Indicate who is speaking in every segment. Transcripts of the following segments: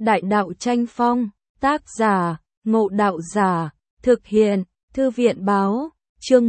Speaker 1: Đại đạo tranh phong, tác giả, Ngộ Đạo Giả, thực hiện, Thư viện báo, chương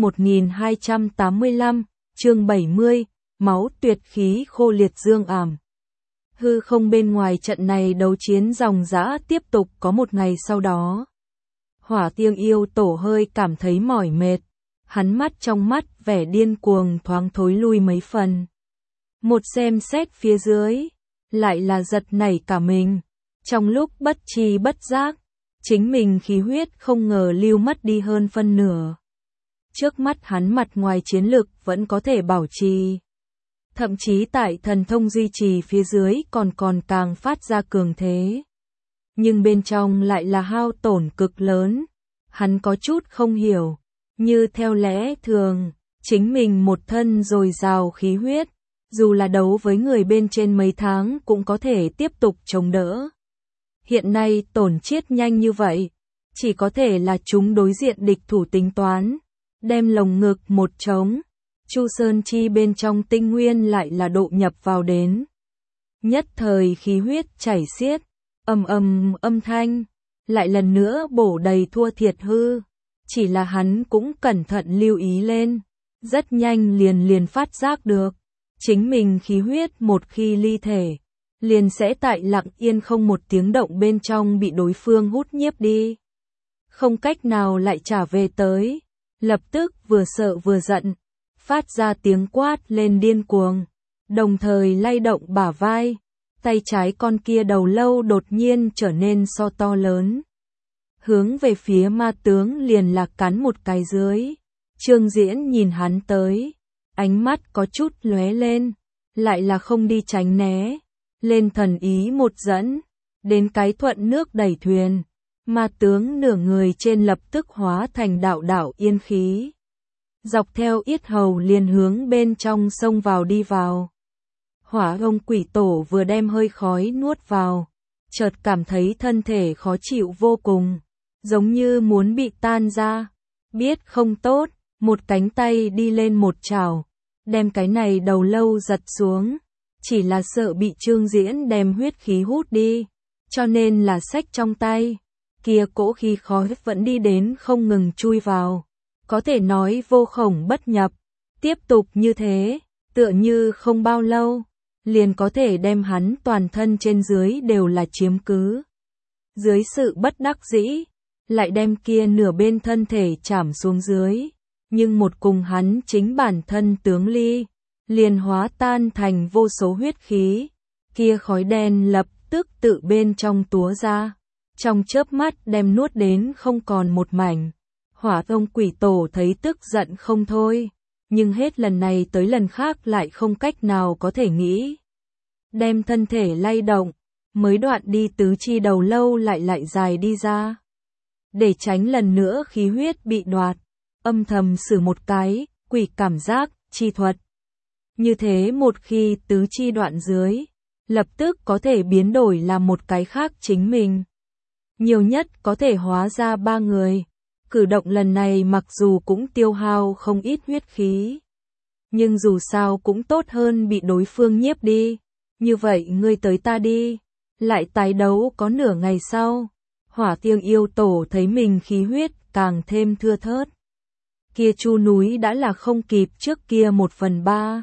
Speaker 1: 1285, chương 70, máu tuyệt khí khô liệt dương ảm. Hư không bên ngoài trận này đấu chiến ròng rã tiếp tục có một ngày sau đó. Hỏa Tiên Yêu Tổ hơi cảm thấy mỏi mệt, hắn mắt trong mắt vẻ điên cuồng thoáng thối lui mấy phần. Một xem xét phía dưới, lại là giật nảy cả mình. Trong lúc bất tri bất giác, chính mình khí huyết không ngờ lưu mất đi hơn phân nửa. Trước mắt hắn mặt ngoài chiến lực vẫn có thể bảo trì. Thậm chí tại thần thông duy trì phía dưới còn càng phát ra cường thế. Nhưng bên trong lại là hao tổn cực lớn. Hắn có chút không hiểu. Như theo lẽ thường, chính mình một thân dồi dào khí huyết, dù là đấu với người bên trên mấy tháng cũng có thể tiếp tục chống đỡ. Hiện nay tổn chiết nhanh như vậy, chỉ có thể là chúng đối diện địch thủ tính toán, đem lồng ngực một trống, Chu Sơn Chi bên trong tinh nguyên lại là độ nhập vào đến. Nhất thời khí huyết chảy xiết, âm thanh, lại lần nữa bổ đầy thua thiệt hư, chỉ là hắn cũng cẩn thận lưu ý lên, rất nhanh liền phát giác được, chính mình khí huyết một khi ly thể, liền sẽ tại lặng yên không một tiếng động bên trong bị đối phương hút nhiếp đi. Không cách nào lại trả về tới, lập tức vừa sợ vừa giận, phát ra tiếng quát lên điên cuồng, đồng thời lay động bả vai, tay trái con kia đầu lâu đột nhiên trở nên so to lớn. Hướng về phía ma tướng liền là cắn một cái dưới, Trương Diễn nhìn hắn tới, ánh mắt có chút lóe lên, lại là không đi tránh né. Lên thần ý một dẫn, đến cái thuận nước đẩy thuyền, ma tướng nửa người trên lập tức hóa thành đạo yên khí. Dọc theo yết hầu liền hướng bên trong sông vào đi vào. Hỏa ông quỷ tổ vừa đem hơi khói nuốt vào, chợt cảm thấy thân thể khó chịu vô cùng, giống như muốn bị tan ra. Biết không tốt, một cánh tay đi lên một chảo, đem cái này đầu lâu giật xuống. Chỉ là sợ bị Trương Diễn đem huyết khí hút đi, cho nên là xách trong tay, kia cỗ khí khói vẫn đi đến không ngừng chui vào, có thể nói vô khổng bất nhập, tiếp tục như thế, tựa như không bao lâu, liền có thể đem hắn toàn thân trên dưới đều là chiếm cứ. Dưới sự bất đắc dĩ, lại đem kia nửa bên thân thể chảm xuống dưới, nhưng một cùng hắn chính bản thân tướng ly. Liền hóa tan thành vô số huyết khí, kia khói đen lập tức tự bên trong túa ra, trong chớp mắt đem nuốt đến không còn một mảnh. Hỏa ông quỷ tổ thấy tức giận không thôi, nhưng hết lần này tới lần khác lại không cách nào có thể nghĩ. Đem thân thể lay động, mới đoạn đi tứ chi đầu lâu lại dài đi ra. Để tránh lần nữa khí huyết bị đoạt, âm thầm sử một cái, quỷ cảm giác, chi thuật. Như thế một khi tứ chi đoạn dưới, lập tức có thể biến đổi làm một cái khác chính mình. Nhiều nhất có thể hóa ra 3 người. Cử động lần này mặc dù cũng tiêu hao không ít huyết khí, nhưng dù sao cũng tốt hơn bị đối phương nhiếp đi. Như vậy ngươi tới ta đi, lại tái đấu có nửa ngày sau. Hỏa Tiên Yêu Tổ thấy mình khí huyết càng thêm thưa thớt. Kia Chu núi đã là không kịp trước kia 1/3.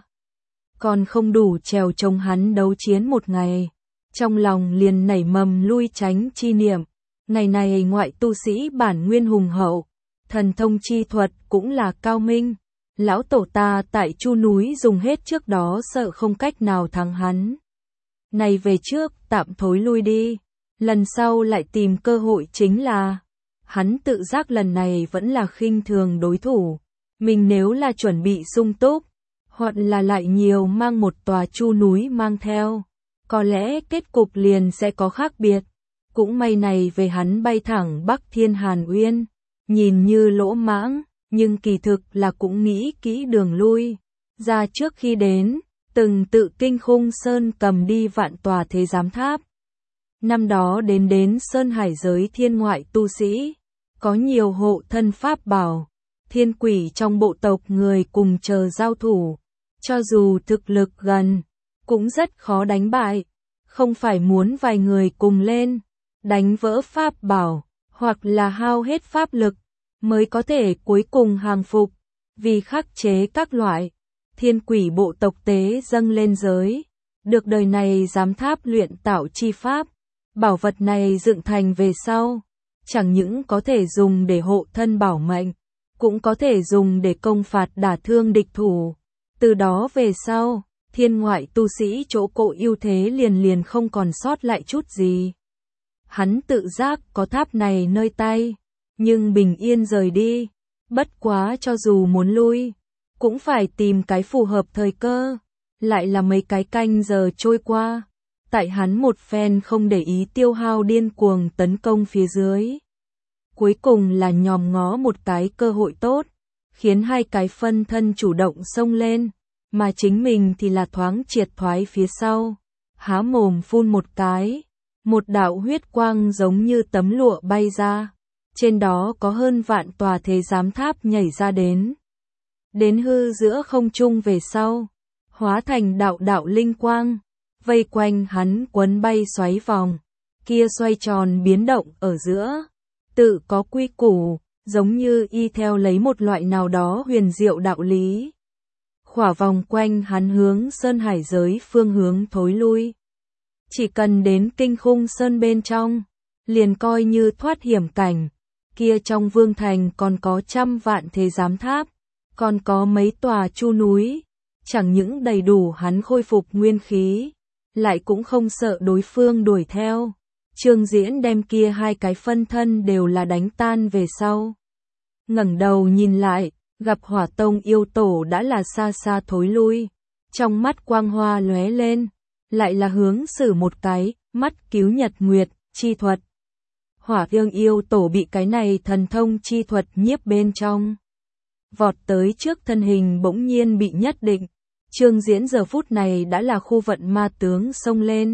Speaker 1: Còn không đủ trèo chống hắn đấu chiến một ngày, trong lòng liền nảy mầm lui tránh chi niệm. Ngày này ngoại tu sĩ bản nguyên hùng hậu, thần thông chi thuật cũng là cao minh. Lão tổ ta tại Chu núi dùng hết trước đó sợ không cách nào thắng hắn. Này về trước tạm thối lui đi, lần sau lại tìm cơ hội chính là. Hắn tự giác lần này vẫn là khinh thường đối thủ, mình nếu là chuẩn bị sung túc, hoặc là lại nhiều mang một tòa Chu núi mang theo, có lẽ kết cục liền sẽ có khác biệt. Cũng may này về hắn bay thẳng Bắc Thiên Hàn Uyên, nhìn như lỗ mãng, nhưng kỳ thực là cũng nghĩ kỹ đường lui. Ra trước khi đến, từng tự kinh khung sơn cầm đi vạn tòa thế giám tháp. Năm đó đến sơn hải giới thiên ngoại tu sĩ, có nhiều hộ thân pháp bảo, thiên quỷ trong bộ tộc người cùng chờ giao thủ. Cho dù thực lực gần, cũng rất khó đánh bại. không phải muốn vài người cùng lên, đánh vỡ pháp bảo, hoặc là hao hết pháp lực, mới có thể cuối cùng hàng phục, vì khắc chế các loại thiên quỷ bộ tộc tế dâng lên giới, được đời này giám tháp luyện tạo chi pháp, bảo vật này dựng thành về sau, chẳng những có thể dùng để hộ thân bảo mệnh, cũng có thể dùng để công phạt đả thương địch thủ. Từ đó về sau, thiên ngoại tu sĩ chỗ cộ ưu thế liền liền không còn sót lại chút gì. Hắn tự giác có tháp này nơi tay, nhưng bình yên rời đi, bất quá cho dù muốn lui, cũng phải tìm cái phù hợp thời cơ, lại là mấy cái canh giờ trôi qua, tại hắn một phen không để ý tiêu hao điên cuồng tấn công phía dưới. Cuối cùng là nhòm ngó một cái cơ hội tốt, khiến hai cái phân thân chủ động xông lên, mà chính mình thì là thoáng triệt thoái phía sau, há mồm phun một cái, một đạo huyết quang giống như tấm lụa bay ra, trên đó có hơn vạn tòa thế giám tháp nhảy ra đến hư giữa không trung về sau, hóa thành đạo đạo linh quang, vây quanh hắn quấn bay xoáy vòng, kia xoay tròn biến động ở giữa, tự có quy củ, giống như y theo lấy một loại nào đó huyền diệu đạo lý. Khỏa vòng quanh hắn hướng sơn hải giới phương hướng thối lui. Chỉ cần đến kinh khung sơn bên trong, liền coi như thoát hiểm cảnh, kia trong vương thành còn có trăm vạn thế giám tháp, còn có mấy tòa chu núi, chẳng những đầy đủ hắn khôi phục nguyên khí, lại cũng không sợ đối phương đuổi theo. Trương Diễn đem kia hai cái phân thân đều là đánh tan về sau. Ngẩng đầu nhìn lại, gặp Hỏa Tông yêu tổ đã là xa xa thối lui, trong mắt quang hoa lóe lên, lại là hướng xử một cái, mắt cứu nhật nguyệt, chi thuật. Hỏa Vương yêu tổ bị cái này thần thông chi thuật nhiếp bên trong. Vọt tới trước thân hình bỗng nhiên bị nhất định, Trương Diễn giờ phút này đã là khu vận ma tướng xông lên.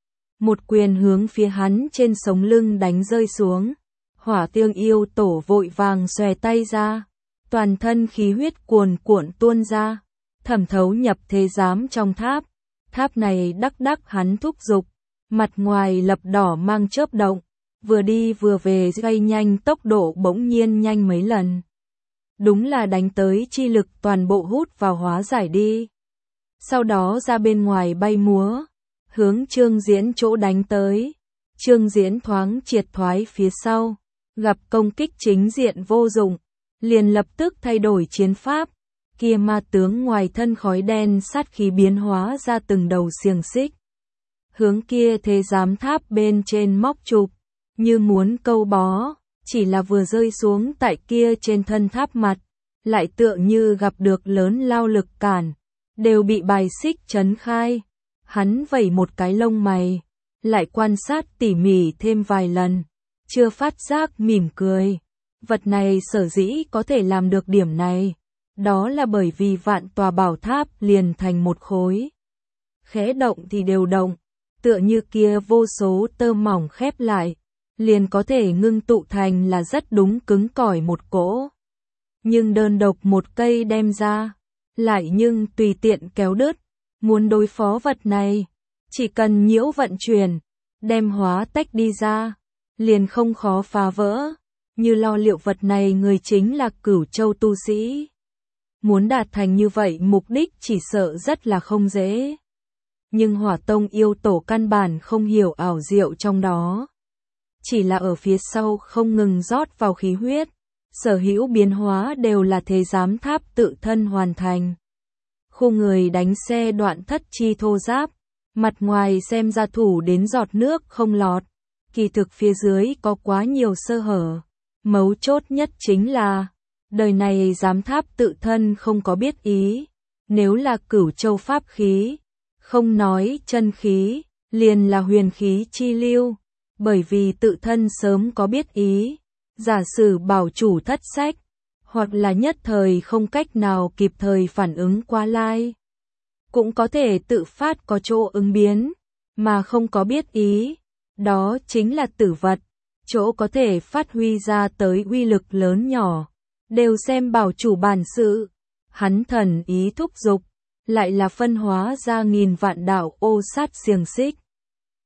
Speaker 1: Một quyền hướng phía hắn trên sống lưng đánh rơi xuống. Hỏa Tương yêu tổ vội vàng xòe tay ra, toàn thân khí huyết cuồn cuộn tuôn ra, thẩm thấu nhập thế giám trong tháp. Tháp này đắc hắn thúc giục, mặt ngoài lập đỏ mang chớp động, vừa đi vừa về gây nhanh tốc độ bỗng nhiên nhanh mấy lần. Đúng là đánh tới chi lực toàn bộ hút vào hóa giải đi. Sau đó ra bên ngoài bay múa, hướng Trương Diễn chỗ đánh tới. Trương Diễn thoáng triệt thoái phía sau, gặp công kích chính diện vô dụng, liền lập tức thay đổi chiến pháp. Kia ma tướng ngoài thân khói đen sát khí biến hóa ra từng đầu xiềng xích, hướng kia thế giám tháp bên trên móc chụp, như muốn câu bó, chỉ là vừa rơi xuống tại kia trên thân tháp mặt, lại tựa như gặp được lớn lao lực cản, đều bị bài xích chấn khai. Hắn vẩy một cái lông mày, lại quan sát tỉ mỉ thêm vài lần, chưa phát giác mỉm cười. Vật này sở dĩ có thể làm được điểm này, đó là bởi vì vạn tòa bảo tháp liền thành một khối. Khẽ động thì đều động, tựa như kia vô số tơ mỏng khép lại, liền có thể ngưng tụ thành là rất đúng cứng cỏi một cỗ. Nhưng đơn độc một cây đem ra, lại nhưng tùy tiện kéo đứt. Muốn đối phó vật này, chỉ cần nhiễu vận chuyển, đem hóa tách đi ra, liền không khó phá vỡ. Như lo liệu vật này người chính là Cửu Châu tu sĩ. Muốn đạt thành như vậy mục đích chỉ sợ rất là không dễ. Nhưng Hỏa Tông yêu tổ căn bản không hiểu ảo diệu trong đó. Chỉ là ở phía sau không ngừng rót vào khí huyết, sở hữu biến hóa đều là thế giám tháp tự thân hoàn thành. Khu người đánh xe đoạn thất chi thô giáp, mặt ngoài xem ra thủ đến giọt nước không lọt, kỳ thực phía dưới có quá nhiều sơ hở. Mấu chốt nhất chính là, đời này giám tháp tự thân không có biết ý, nếu là Cửu Châu pháp khí, không nói chân khí, liền là huyền khí chi lưu, bởi vì tự thân sớm có biết ý, giả sử bảo chủ thất sách, hoặc là nhất thời không cách nào kịp thời phản ứng qua lai, cũng có thể tự phát có chỗ ứng biến, mà không có biết ý, đó chính là tử vật, chỗ có thể phát huy ra tới uy lực lớn nhỏ, đều xem bảo chủ bản sự, hắn thần ý thúc giục, lại là phân hóa ra nghìn vạn đạo ô sát xiềng xích.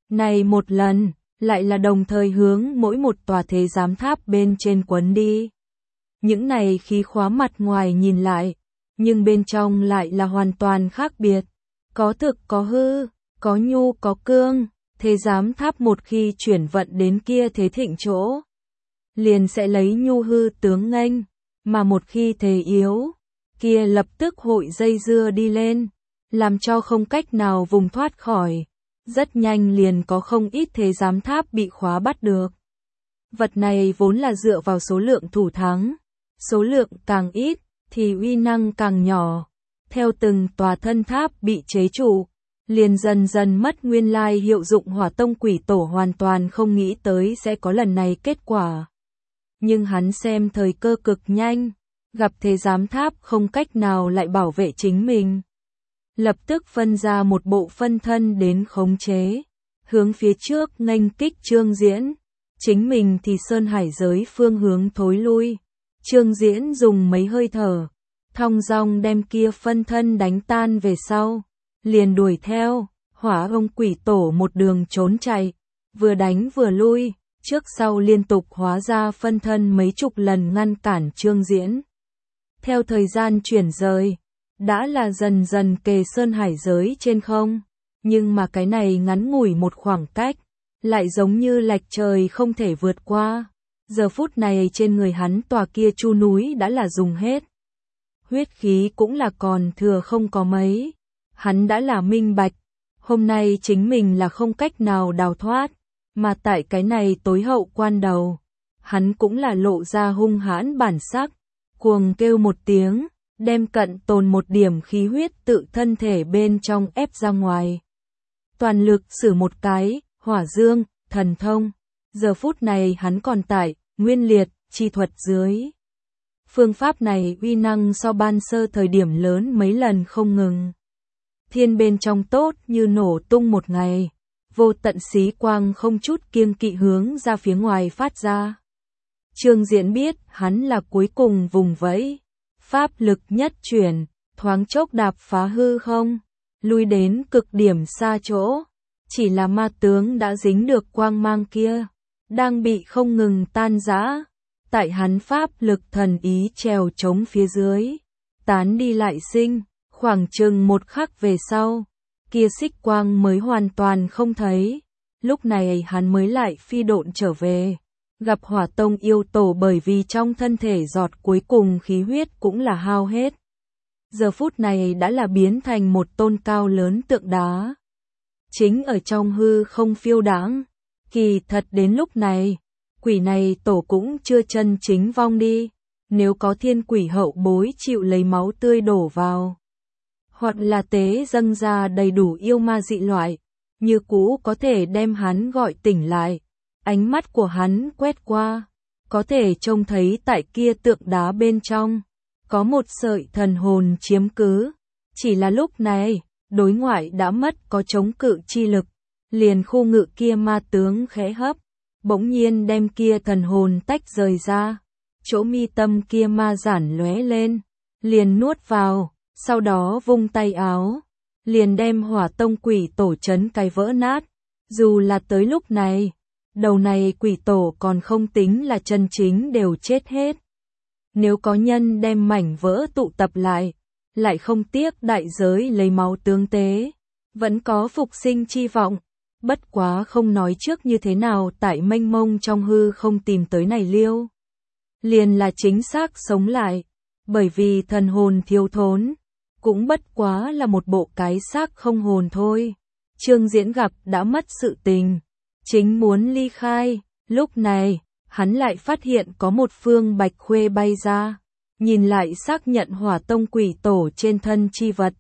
Speaker 1: Này một lần, lại là đồng thời hướng mỗi một tòa thế giám tháp bên trên quấn đi. Những này khí khóa mặt ngoài nhìn lại, nhưng bên trong lại là hoàn toàn khác biệt. Có thực có hư, có nhu có cương, thế giám tháp một khi chuyển vận đến kia thế thịnh chỗ, liền sẽ lấy nhu hư tướng nghênh, mà một khi thế yếu, kia lập tức hội dây dưa đi lên, làm cho không cách nào vùng thoát khỏi. Rất nhanh liền có không ít thế giám tháp bị khóa bắt được. Vật này vốn là dựa vào số lượng thủ thắng, số lượng càng ít thì uy năng càng nhỏ. Theo từng tòa thân tháp bị chế trụ, liền dần dần mất nguyên lai hiệu dụng. Hỏa Tông Quỷ Tổ hoàn toàn không nghĩ tới sẽ có lần này kết quả. Nhưng hắn xem thời cơ cực nhanh, gặp thế giám tháp không cách nào lại bảo vệ chính mình. Lập tức phân ra một bộ phân thân đến khống chế, hướng phía trước nghênh kích Trương Diễn. Chính mình thì sơn hải giới phương hướng thối lui. Trương Diễn dùng mấy hơi thở, thong dong đem kia phân thân đánh tan về sau, liền đuổi theo. Hỏa Ông Quỷ Tổ một đường trốn chạy, vừa đánh vừa lui, trước sau liên tục hóa ra phân thân mấy chục lần ngăn cản Trương Diễn. Theo thời gian chuyển rời, đã là dần dần kề sơn hải giới trên không, nhưng mà cái này ngắn ngủi một khoảng cách, lại giống như lệch trời không thể vượt qua. Giờ phút này trên người hắn tòa kia chu núi đã là dùng hết. Huyết khí cũng là còn thừa không có mấy. Hắn đã là minh bạch, hôm nay chính mình là không cách nào đào thoát, mà tại cái này tối hậu quan đầu, hắn cũng là lộ ra hung hãn bản sắc, cuồng kêu một tiếng, đem cận tồn một điểm khí huyết tự thân thể bên trong ép ra ngoài. Toàn lực sử một cái, hỏa dương, thần thông. Giờ phút này hắn còn tại, nguyên liệt, chi thuật dưới. Phương pháp này uy năng so ban sơ thời điểm lớn mấy lần không ngừng. Thiên bên trong tốt như nổ tung một ngày, vô tận xí quang không chút kiêng kỵ hướng ra phía ngoài phát ra. Trương Diễn biết hắn là cuối cùng vùng vẫy, pháp lực nhất chuyển, thoáng chốc đạp phá hư không, lui đến cực điểm xa chỗ. Chỉ là ma tướng đã dính được quang mang kia, đang bị không ngừng tan rã. Tại hắn pháp lực thần ý trèo chống phía dưới, tán đi lại sinh, khoảng chừng một khắc về sau, kia xích quang mới hoàn toàn không thấy. Lúc này hắn mới lại phi độn trở về, gặp Hỏa Tông yêu tổ bởi vì trong thân thể giọt cuối cùng khí huyết cũng là hao hết. Giờ phút này đã là biến thành một tôn cao lớn tượng đá. Chính ở trong hư không phiêu đãng. Kỳ thật đến lúc này, quỷ này tổ cũng chưa chân chính vong đi. Nếu có thiên quỷ hậu bối chịu lấy máu tươi đổ vào, hoặc là tế dâng ra đầy đủ yêu ma dị loại, như cũ có thể đem hắn gọi tỉnh lại. Ánh mắt của hắn quét qua, có thể trông thấy tại kia tượng đá bên trong, có một sợi thần hồn chiếm cứ. Chỉ là lúc này, đối ngoại đã mất có chống cự chi lực, liền khu ngự kia ma tướng khẽ hấp, bỗng nhiên đem kia thần hồn tách rời ra, chỗ mi tâm kia ma giản lóe lên, liền nuốt vào, sau đó vung tay áo, liền đem Hỏa Tông Quỷ Tổ chấn cái vỡ nát. Dù là tới lúc này, đầu này quỷ tổ còn không tính là chân chính đều chết hết. Nếu có nhân đem mảnh vỡ tụ tập lại không tiếc đại giới lấy máu tương tế, vẫn có phục sinh chi vọng. Bất quá không nói trước như thế nào tại mênh mông trong hư không tìm tới này liêu. Liền là chính xác sống lại, bởi vì thần hồn thiếu thốn, cũng bất quá là một bộ cái xác không hồn thôi. Trương Diễn gặp đã mất sự tình, chính muốn ly khai, lúc này, hắn lại phát hiện có một phương bạch khuê bay ra, nhìn lại xác nhận Hỏa Tông Quỷ Tổ trên thân chi vật.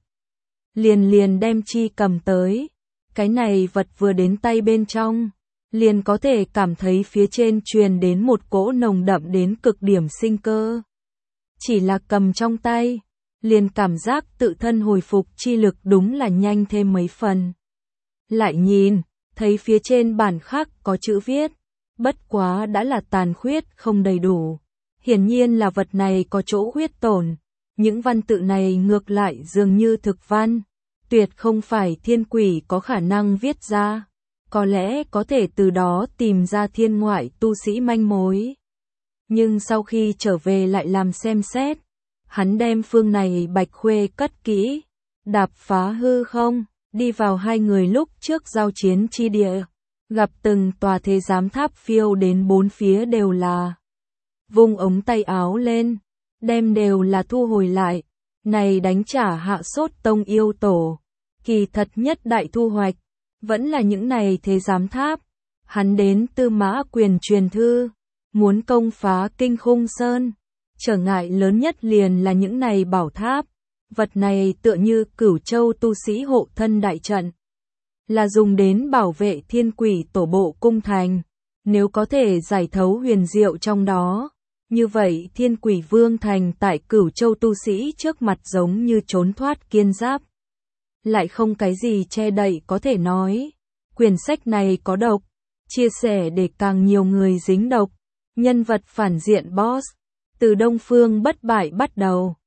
Speaker 1: Liền đem chi cầm tới, cái này vật vừa đến tay bên trong, liền có thể cảm thấy phía trên truyền đến một cỗ nồng đậm đến cực điểm sinh cơ. Chỉ là cầm trong tay, liền cảm giác tự thân hồi phục chi lực đúng là nhanh thêm mấy phần. Lại nhìn, thấy phía trên bản khắc có chữ viết, bất quá đã là tàn khuyết không đầy đủ. Hiển nhiên là vật này có chỗ khuyết tổn, những văn tự này ngược lại dường như thực văn, tuyệt không phải thiên quỷ có khả năng viết ra. có lẽ có thể từ đó tìm ra thiên ngoại tu sĩ manh mối. Nhưng sau khi trở về lại làm xem xét, hắn đem phương này Bạch Khuê cất kỹ, đạp phá hư không, đi vào hai người lúc trước giao chiến chi địa, gặp từng tòa thế giám tháp phiêu đến bốn phía đều là. Vung ống tay áo lên, đem đều là thu hồi lại, này đánh trả Hạ Sốt Tông yêu tổ, kỳ thật nhất đại thu hoạch, vẫn là những này thế giám tháp. Hắn đến Tư Mã Quyền truyền thư, muốn công phá Kinh Khung Sơn, trở ngại lớn nhất liền là những này bảo tháp, vật này tựa như Cửu Châu tu sĩ hộ thân đại trận, là dùng đến bảo vệ thiên quỷ tổ bộ cung thành, nếu có thể giải thấu huyền diệu trong đó, như vậy thiên quỷ vương thành tại Cửu Châu tu sĩ trước mặt giống như trốn thoát kiên giáp. Lại không cái gì che đậy có thể nói, quyển sách này có độc, chia sẻ để càng nhiều người dính độc, nhân vật phản diện boss, từ Đông Phương bất bại bắt đầu.